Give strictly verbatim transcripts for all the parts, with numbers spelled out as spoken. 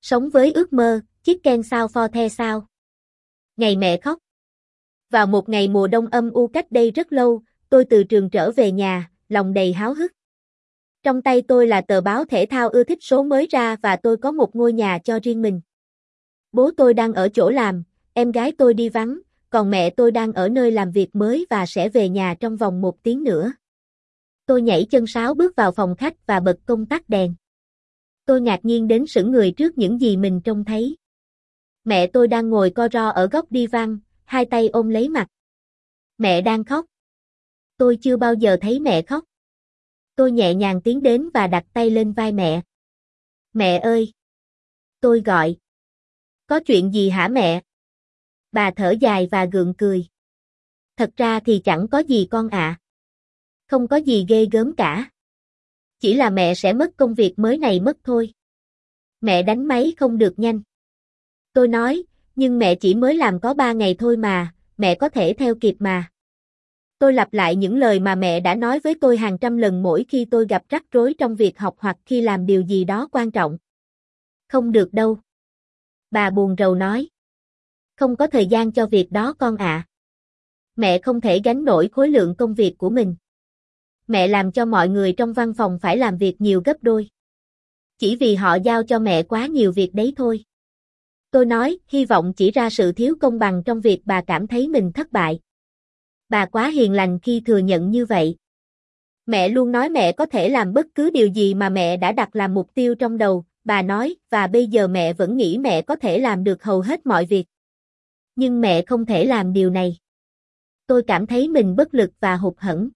Sống với ước mơ, chicken sao for the sao. Ngày mẹ khóc. Vào một ngày mùa đông âm u cách đây rất lâu, tôi từ trường trở về nhà, lòng đầy háo hức. Trong tay tôi là tờ báo thể thao ưa thích số mới ra và tôi có một ngôi nhà cho riêng mình. Bố tôi đang ở chỗ làm, em gái tôi đi vắng, còn mẹ tôi đang ở nơi làm việc mới và sẽ về nhà trong vòng một tiếng nữa. Tôi nhảy chân sáo bước vào phòng khách và bật công tắc đèn. Tôi ngạc nhiên đến sững người trước những gì mình trông thấy. Mẹ tôi đang ngồi co ro ở góc divan, hai tay ôm lấy mặt. Mẹ đang khóc. Tôi chưa bao giờ thấy mẹ khóc. Tôi nhẹ nhàng tiến đến và đặt tay lên vai mẹ. Mẹ ơi! Tôi gọi. Có chuyện gì hả mẹ? Bà thở dài và gượng cười. Thật ra thì chẳng có gì con ạ. À. Không có gì ghê gớm cả. Chỉ là mẹ sẽ mất công việc mới này mất thôi. Mẹ đánh máy không được nhanh. Tôi nói, nhưng mẹ chỉ mới làm có ba ngày thôi mà, mẹ có thể theo kịp mà. Tôi lặp lại những lời mà mẹ đã nói với tôi hàng trăm lần mỗi khi tôi gặp rắc rối trong việc học hoặc khi làm điều gì đó quan trọng. Không được đâu. Bà buồn rầu nói. Không có thời gian cho việc đó con ạ. À. Mẹ không thể gánh nổi khối lượng công việc của mình. Mẹ làm cho mọi người trong văn phòng phải làm việc nhiều gấp đôi. Chỉ vì họ giao cho mẹ quá nhiều việc đấy thôi. Tôi nói, hy vọng chỉ ra sự thiếu công bằng trong việc bà cảm thấy mình thất bại. Bà quá hiền lành khi thừa nhận như vậy. Mẹ luôn nói mẹ có thể làm bất cứ điều gì mà mẹ đã đặt làm mục tiêu trong đầu, bà nói, và bây giờ mẹ vẫn nghĩ mẹ có thể làm được hầu hết mọi việc. Nhưng mẹ không thể làm điều này. Tôi cảm thấy mình bất lực và hụt hẫng.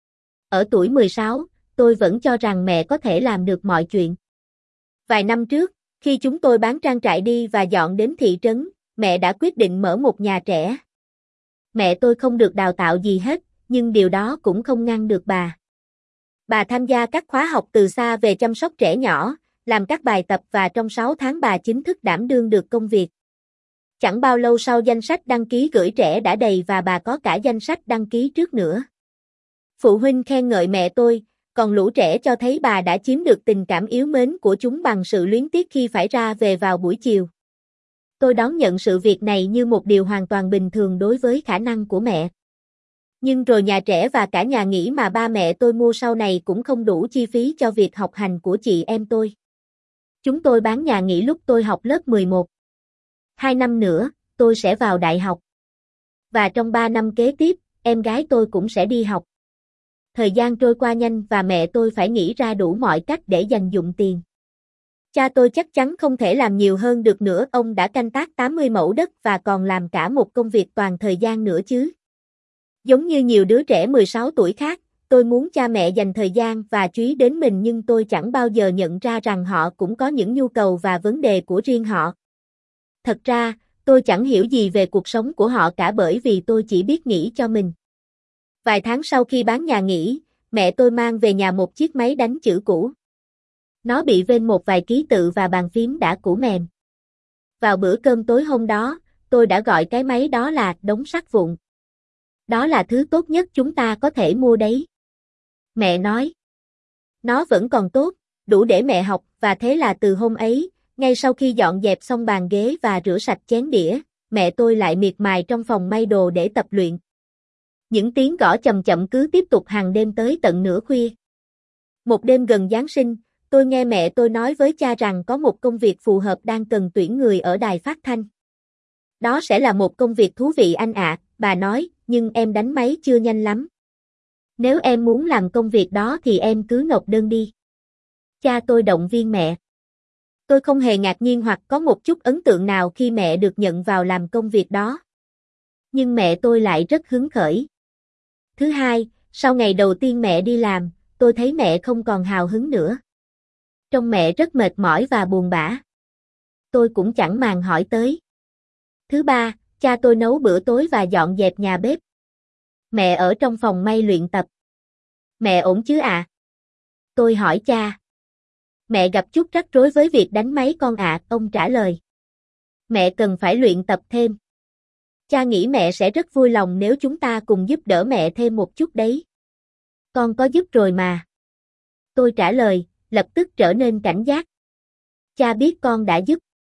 Ở tuổi mười sáu, tôi vẫn cho rằng mẹ có thể làm được mọi chuyện. Vài năm trước, khi chúng tôi bán trang trại đi và dọn đến thị trấn, mẹ đã quyết định mở một nhà trẻ. Mẹ tôi không được đào tạo gì hết, nhưng điều đó cũng không ngăn được bà. Bà tham gia các khóa học từ xa về chăm sóc trẻ nhỏ, làm các bài tập và trong sáu tháng bà chính thức đảm đương được công việc. Chẳng bao lâu sau danh sách đăng ký gửi trẻ đã đầy và bà có cả danh sách đăng ký trước nữa. Phụ huynh khen ngợi mẹ tôi, còn lũ trẻ cho thấy bà đã chiếm được tình cảm yếu mến của chúng bằng sự luyến tiếc khi phải ra về vào buổi chiều. Tôi đón nhận sự việc này như một điều hoàn toàn bình thường đối với khả năng của mẹ. Nhưng rồi nhà trẻ và cả nhà nghỉ mà ba mẹ tôi mua sau này cũng không đủ chi phí cho việc học hành của chị em tôi. Chúng tôi bán nhà nghỉ lúc tôi học lớp mười một. Hai năm nữa, tôi sẽ vào đại học. Và trong ba năm kế tiếp, em gái tôi cũng sẽ đi học. Thời gian trôi qua nhanh và mẹ tôi phải nghĩ ra đủ mọi cách để dành dụm tiền. Cha tôi chắc chắn không thể làm nhiều hơn được nữa, ông đã canh tác tám mươi mẫu đất và còn làm cả một công việc toàn thời gian nữa chứ. Giống như nhiều đứa trẻ mười sáu tuổi khác, tôi muốn cha mẹ dành thời gian và chú ý đến mình nhưng tôi chẳng bao giờ nhận ra rằng họ cũng có những nhu cầu và vấn đề của riêng họ. Thật ra, tôi chẳng hiểu gì về cuộc sống của họ cả bởi vì tôi chỉ biết nghĩ cho mình. Vài tháng sau khi bán nhà nghỉ, mẹ tôi mang về nhà một chiếc máy đánh chữ cũ. Nó bị vênh một vài ký tự và bàn phím đã cũ mềm. Vào bữa cơm tối hôm đó, tôi đã gọi cái máy đó là đống sắt vụn. Đó là thứ tốt nhất chúng ta có thể mua đấy. Mẹ nói. Nó vẫn còn tốt, đủ để mẹ học và thế là từ hôm ấy, ngay sau khi dọn dẹp xong bàn ghế và rửa sạch chén đĩa, mẹ tôi lại miệt mài trong phòng may đồ để tập luyện. Những tiếng gõ chậm chậm cứ tiếp tục hàng đêm tới tận nửa khuya. Một đêm gần Giáng sinh, tôi nghe mẹ tôi nói với cha rằng có một công việc phù hợp đang cần tuyển người ở đài phát thanh. Đó sẽ là một công việc thú vị anh ạ, bà nói, nhưng em đánh máy chưa nhanh lắm. Nếu em muốn làm công việc đó thì em cứ nộp đơn đi. Cha tôi động viên mẹ. Tôi không hề ngạc nhiên hoặc có một chút ấn tượng nào khi mẹ được nhận vào làm công việc đó. Nhưng mẹ tôi lại rất hứng khởi. Thứ hai, sau ngày đầu tiên mẹ đi làm, tôi thấy mẹ không còn hào hứng nữa. Trông mẹ rất mệt mỏi và buồn bã. Tôi cũng chẳng màng hỏi tới. Thứ ba, cha tôi nấu bữa tối và dọn dẹp nhà bếp. Mẹ ở trong phòng may luyện tập. Mẹ ổn chứ ạ? À? Tôi hỏi cha. Mẹ gặp chút rắc rối với việc đánh máy con ạ, à, ông trả lời. Mẹ cần phải luyện tập thêm. Cha nghĩ mẹ sẽ rất vui lòng nếu chúng ta cùng giúp đỡ mẹ thêm một chút đấy. Con có giúp rồi mà. Tôi trả lời, lập tức trở nên cảnh giác. Cha biết con đã giúp.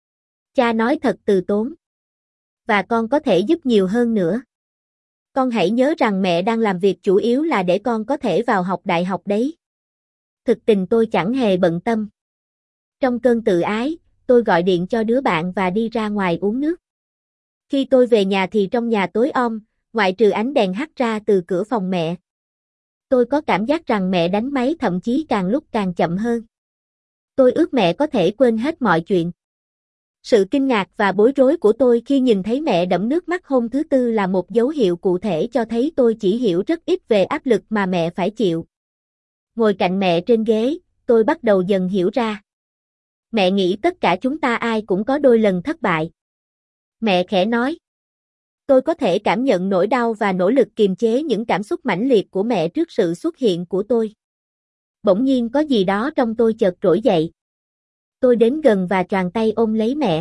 Cha nói thật từ tốn. Và con có thể giúp nhiều hơn nữa. Con hãy nhớ rằng mẹ đang làm việc chủ yếu là để con có thể vào học đại học đấy. Thực tình tôi chẳng hề bận tâm. Trong cơn tự ái, tôi gọi điện cho đứa bạn và đi ra ngoài uống nước. Khi tôi về nhà thì trong nhà tối om, ngoại trừ ánh đèn hắt ra từ cửa phòng mẹ. Tôi có cảm giác rằng mẹ đánh máy thậm chí càng lúc càng chậm hơn. Tôi ước mẹ có thể quên hết mọi chuyện. Sự kinh ngạc và bối rối của tôi khi nhìn thấy mẹ đẫm nước mắt hôm thứ Tư là một dấu hiệu cụ thể cho thấy tôi chỉ hiểu rất ít về áp lực mà mẹ phải chịu. Ngồi cạnh mẹ trên ghế, tôi bắt đầu dần hiểu ra. Mẹ nghĩ tất cả chúng ta ai cũng có đôi lần thất bại. Mẹ khẽ nói. Tôi có thể cảm nhận nỗi đau và nỗ lực kiềm chế những cảm xúc mãnh liệt của mẹ trước sự xuất hiện của tôi. Bỗng nhiên có gì đó trong tôi chợt trỗi dậy. Tôi đến gần và choàng tay ôm lấy mẹ.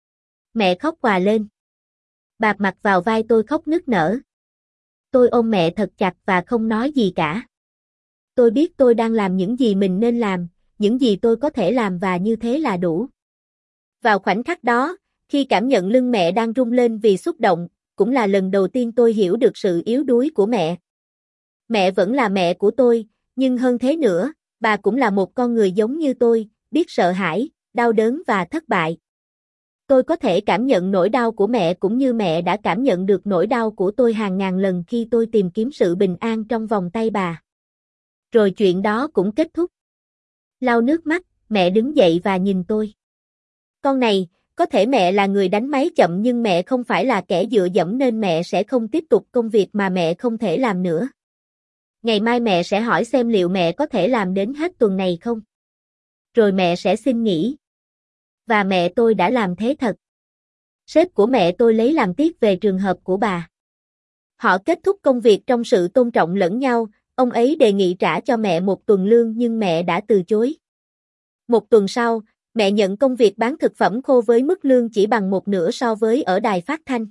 Mẹ khóc òa lên. Bạp mặt vào vai tôi khóc nức nở. Tôi ôm mẹ thật chặt và không nói gì cả. Tôi biết tôi đang làm những gì mình nên làm, những gì tôi có thể làm và như thế là đủ. Vào khoảnh khắc đó, khi cảm nhận lưng mẹ đang rung lên vì xúc động, cũng là lần đầu tiên tôi hiểu được sự yếu đuối của mẹ. Mẹ vẫn là mẹ của tôi, nhưng hơn thế nữa, bà cũng là một con người giống như tôi, biết sợ hãi, đau đớn và thất bại. Tôi có thể cảm nhận nỗi đau của mẹ cũng như mẹ đã cảm nhận được nỗi đau của tôi hàng ngàn lần khi tôi tìm kiếm sự bình an trong vòng tay bà. Rồi chuyện đó cũng kết thúc. Lau nước mắt, mẹ đứng dậy và nhìn tôi. Con này, có thể mẹ là người đánh máy chậm nhưng mẹ không phải là kẻ dựa dẫm nên mẹ sẽ không tiếp tục công việc mà mẹ không thể làm nữa. Ngày mai mẹ sẽ hỏi xem liệu mẹ có thể làm đến hết tuần này không. Rồi mẹ sẽ xin nghỉ. Và mẹ tôi đã làm thế thật. Sếp của mẹ tôi lấy làm tiếc về trường hợp của bà. Họ kết thúc công việc trong sự tôn trọng lẫn nhau, ông ấy đề nghị trả cho mẹ một tuần lương nhưng mẹ đã từ chối. Một tuần sau, mẹ nhận công việc bán thực phẩm khô với mức lương chỉ bằng một nửa so với ở đài phát thanh.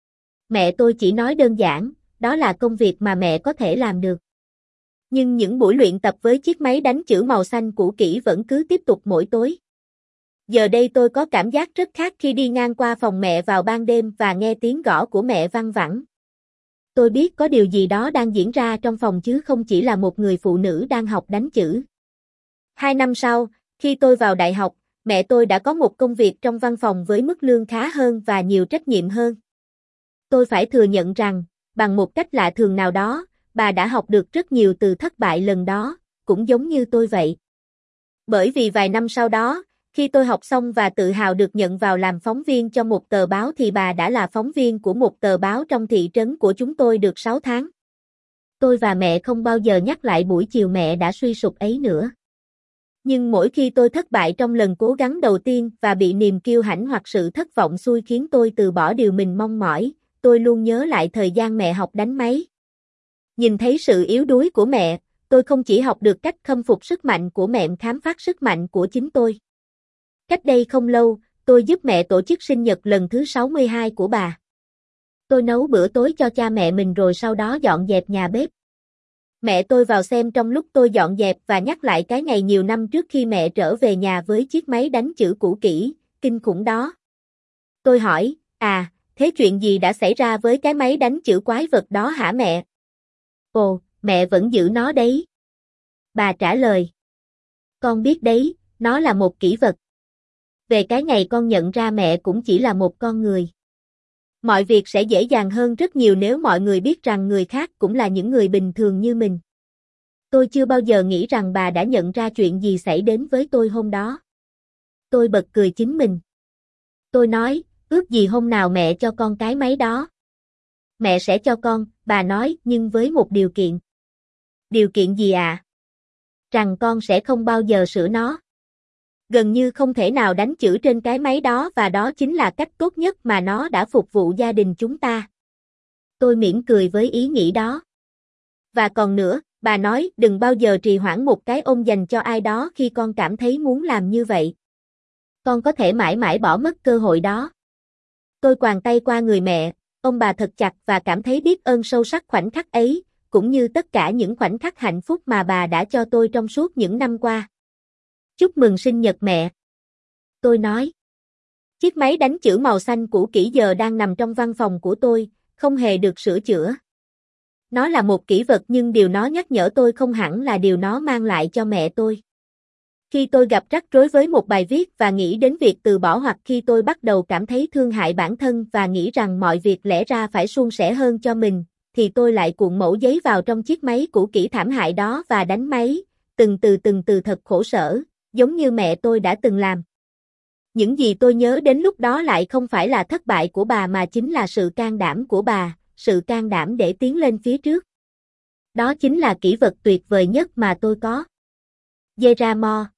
Mẹ tôi chỉ nói đơn giản, đó là công việc mà mẹ có thể làm được. Nhưng những buổi luyện tập với chiếc máy đánh chữ màu xanh cũ kỹ vẫn cứ tiếp tục mỗi tối. Giờ đây tôi có cảm giác rất khác khi đi ngang qua phòng mẹ vào ban đêm và nghe tiếng gõ của mẹ văng vẳng. Tôi biết có điều gì đó đang diễn ra trong phòng chứ không chỉ là một người phụ nữ đang học đánh chữ. Hai năm sau, khi tôi vào đại học, mẹ tôi đã có một công việc trong văn phòng với mức lương khá hơn và nhiều trách nhiệm hơn. Tôi phải thừa nhận rằng, bằng một cách lạ thường nào đó, bà đã học được rất nhiều từ thất bại lần đó, cũng giống như tôi vậy. Bởi vì vài năm sau đó, khi tôi học xong và tự hào được nhận vào làm phóng viên cho một tờ báo thì bà đã là phóng viên của một tờ báo trong thị trấn của chúng tôi được sáu tháng. Tôi và mẹ không bao giờ nhắc lại buổi chiều mẹ đã suy sụp ấy nữa. Nhưng mỗi khi tôi thất bại trong lần cố gắng đầu tiên và bị niềm kiêu hãnh hoặc sự thất vọng xui khiến tôi từ bỏ điều mình mong mỏi, tôi luôn nhớ lại thời gian mẹ học đánh máy. Nhìn thấy sự yếu đuối của mẹ, tôi không chỉ học được cách khâm phục sức mạnh của mẹ mà khám phá sức mạnh của chính tôi. Cách đây không lâu, tôi giúp mẹ tổ chức sinh nhật lần thứ sáu mươi hai của bà. Tôi nấu bữa tối cho cha mẹ mình rồi sau đó dọn dẹp nhà bếp. Mẹ tôi vào xem trong lúc tôi dọn dẹp và nhắc lại cái ngày nhiều năm trước khi mẹ trở về nhà với chiếc máy đánh chữ cũ kỹ, kinh khủng đó. Tôi hỏi, à, thế chuyện gì đã xảy ra với cái máy đánh chữ quái vật đó hả mẹ? Ồ, mẹ vẫn giữ nó đấy. Bà trả lời. Con biết đấy, nó là một kỷ vật. Về cái ngày con nhận ra mẹ cũng chỉ là một con người. Mọi việc sẽ dễ dàng hơn rất nhiều nếu mọi người biết rằng người khác cũng là những người bình thường như mình. Tôi chưa bao giờ nghĩ rằng bà đã nhận ra chuyện gì xảy đến với tôi hôm đó. Tôi bật cười chính mình. Tôi nói, ước gì hôm nào mẹ cho con cái máy đó. Mẹ sẽ cho con, bà nói, nhưng với một điều kiện. Điều kiện gì ạ? À? Rằng con sẽ không bao giờ sửa nó. Gần như không thể nào đánh chữ trên cái máy đó và đó chính là cách tốt nhất mà nó đã phục vụ gia đình chúng ta. Tôi mỉm cười với ý nghĩ đó. Và còn nữa, bà nói đừng bao giờ trì hoãn một cái ôm dành cho ai đó khi con cảm thấy muốn làm như vậy. Con có thể mãi mãi bỏ mất cơ hội đó. Tôi quàng tay qua người mẹ, ôm bà thật chặt và cảm thấy biết ơn sâu sắc khoảnh khắc ấy, cũng như tất cả những khoảnh khắc hạnh phúc mà bà đã cho tôi trong suốt những năm qua. Chúc mừng sinh nhật mẹ. Tôi nói. Chiếc máy đánh chữ màu xanh cũ kỹ giờ đang nằm trong văn phòng của tôi, không hề được sửa chữa. Nó là một kỷ vật nhưng điều nó nhắc nhở tôi không hẳn là điều nó mang lại cho mẹ tôi. Khi tôi gặp rắc rối với một bài viết và nghĩ đến việc từ bỏ, hoặc khi tôi bắt đầu cảm thấy thương hại bản thân và nghĩ rằng mọi việc lẽ ra phải suôn sẻ hơn cho mình, thì tôi lại cuộn mẩu giấy vào trong chiếc máy cũ kỹ thảm hại đó và đánh máy, từng từ từng từ thật khổ sở, giống như mẹ tôi đã từng làm. Những gì tôi nhớ đến lúc đó lại không phải là thất bại của bà mà chính là sự can đảm của bà, sự can đảm để tiến lên phía trước. Đó chính là kỷ vật tuyệt vời nhất mà tôi có. Geramore